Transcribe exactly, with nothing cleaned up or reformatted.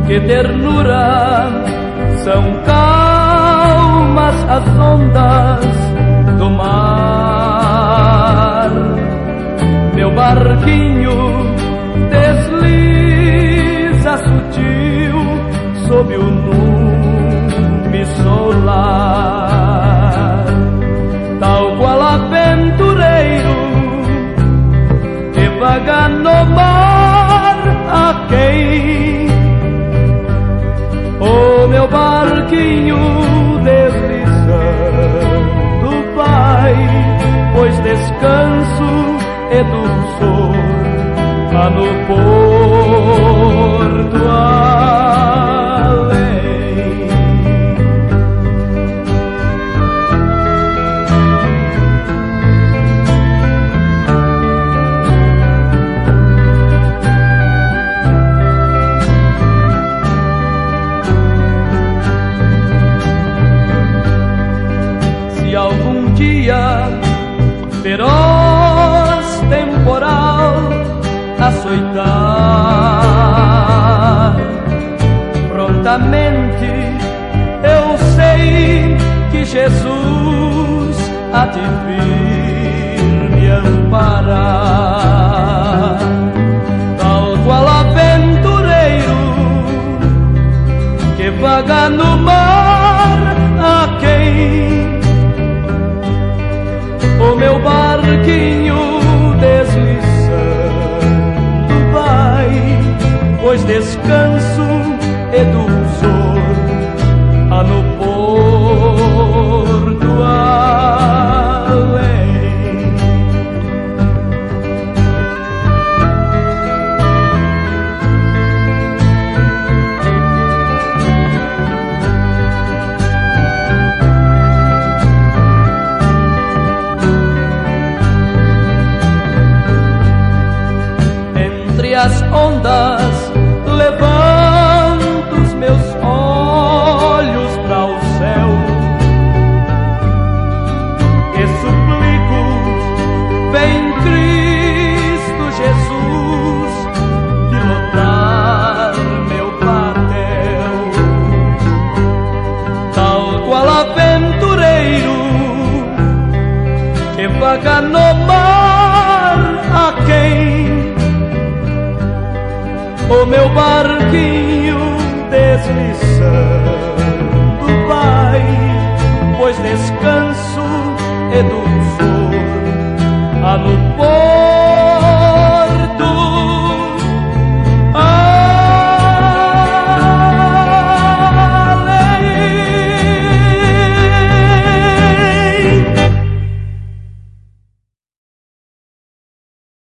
que ternura, são calmas as ondas do mar. Meu barquinho desliza sutil sob o nume solar, tal qual aventureiro que vaga no mar a quem o meu barquinho deslizando vai, pois descanso e dulçor há no porto além. Se algum dia feroz temporal açoitar, prontamente eu sei que Jesus há de vir me amparar, tal qual aventureiro que vaga no mar a quem o meu barquinho deslizando vai, pois descanso e dulçor há no porto além. As ondas levanto os meus olhos para o céu e suplico, vem Cristo Jesus pilotar meu batel, tal qual aventureiro que vaga no mar a quem o meu barquinho deslizando vai, pois descanso e dulçor há no porto